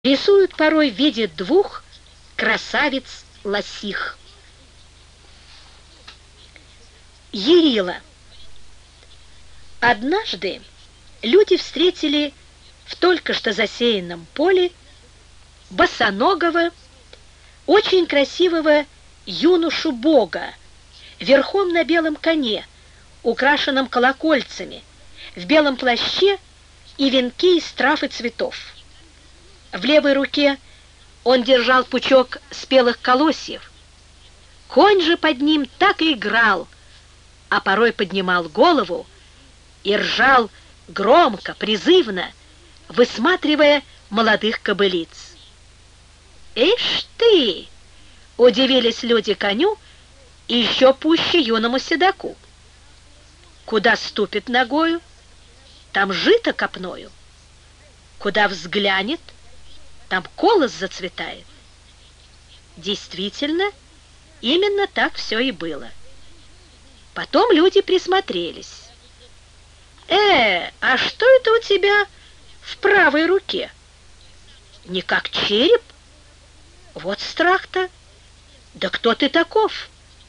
рисуют порой в виде двух красавиц-лосих. Ярила. Однажды люди встретили в только что засеянном поле босоногого, очень красивого юношу-бога, верхом на белом коне, украшенном колокольцами, в белом плаще и венке из трав и цветов. В левой руке он держал пучок спелых колосьев. Конь же под ним так и играл, а порой поднимал голову и ржал громко, призывно, высматривая молодых кобылиц. «Ишь ты!» — удивились люди коню и еще пуще юному седоку. Куда ступит ногою, там жито копною. Куда взглянет, там колос зацветает. Действительно, именно так все и было. Потом люди присмотрелись. А что это у тебя в правой руке? Не как череп? Вот страх-то! Да кто ты таков?»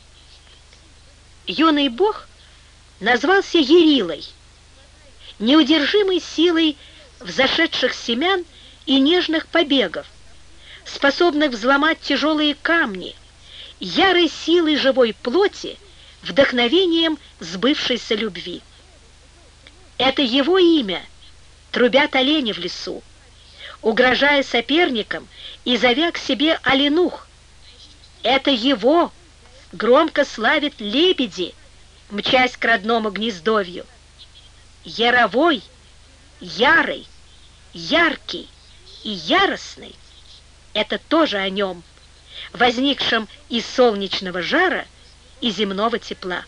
Юный бог назвался Ярилой, неудержимой силой взошедших семян и нежных побегов, способных взломать тяжелые камни, ярой силой живой плоти, вдохновением сбывшейся любви. Это его имя трубят олени в лесу, угрожая соперникам и зовя к себе оленух. Это его громко славят лебеди, мчась к родному гнездовью. Яровой, ярый, яркий и яростный — это тоже о нем, возникшем из солнечного жара и земного тепла.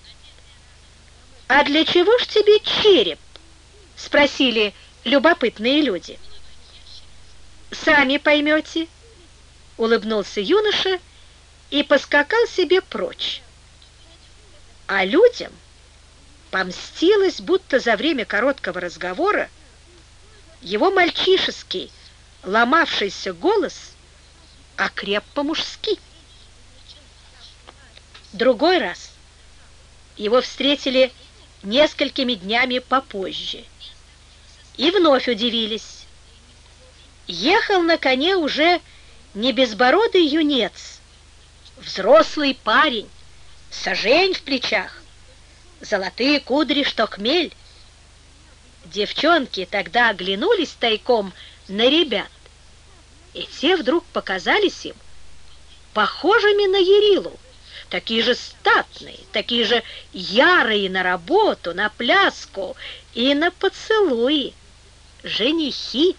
«А для чего ж тебе череп?» — спросили любопытные люди. «Сами поймете», — улыбнулся юноша и поскакал себе прочь. А людям помстилось, будто за время короткого разговора его мальчишеский, ломавшийся голос окреп по-мужски. Другой раз его встретили несколькими днями попозже и вновь удивились. Ехал на коне уже не безбородый юнец, взрослый парень, сажень в плечах, золотые кудри, что хмель. Девчонки тогда оглянулись тайком на ребят, и те вдруг показались им похожими на Ярилу, такие же статные, такие же ярые на работу, на пляску и на поцелуи, женихи.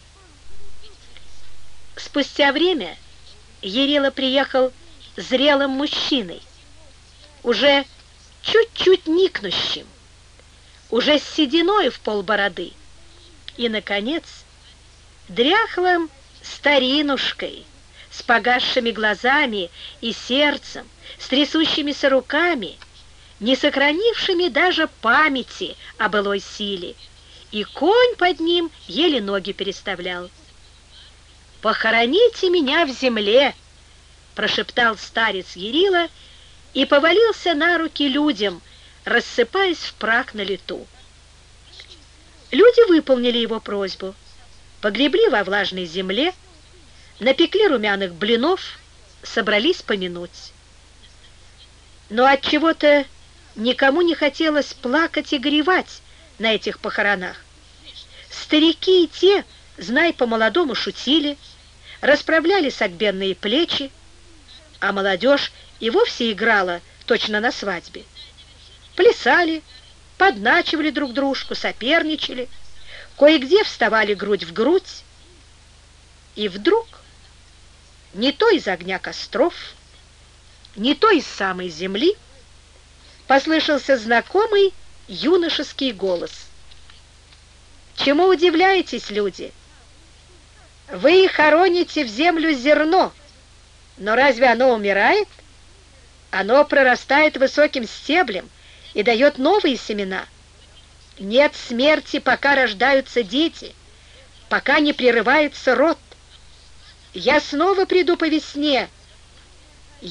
Спустя время Ярила приехал зрелым мужчиной, уже чуть-чуть никнущим, уже с сединой в полбороды и, наконец, дряхлым старинушкой, с погасшими глазами и сердцем, с трясущимися руками, не сохранившими даже памяти о былой силе, и конь под ним еле ноги переставлял. «Похороните меня в земле!» — прошептал старец Ярила и повалился на руки людям, рассыпаясь в прах на лету. Люди выполнили его просьбу, погребли во влажной земле, напекли румяных блинов, собрались помянуть. Но от чего-то никому не хотелось плакать и горевать на этих похоронах. Старики и те, знай, по-молодому шутили, расправляли согбенные плечи, а молодежь и вовсе играла точно на свадьбе. Плясали, подначивали друг дружку, соперничали, кое-где вставали грудь в грудь. И вдруг, не то из огня костров, не то из самой земли, послышался знакомый юношеский голос. «Чему удивляетесь, люди? Вы хороните в землю зерно, но разве оно умирает? Оно прорастает высоким стеблем и дает новые семена. Нет смерти, пока рождаются дети, пока не прерывается род. Я снова приду по весне,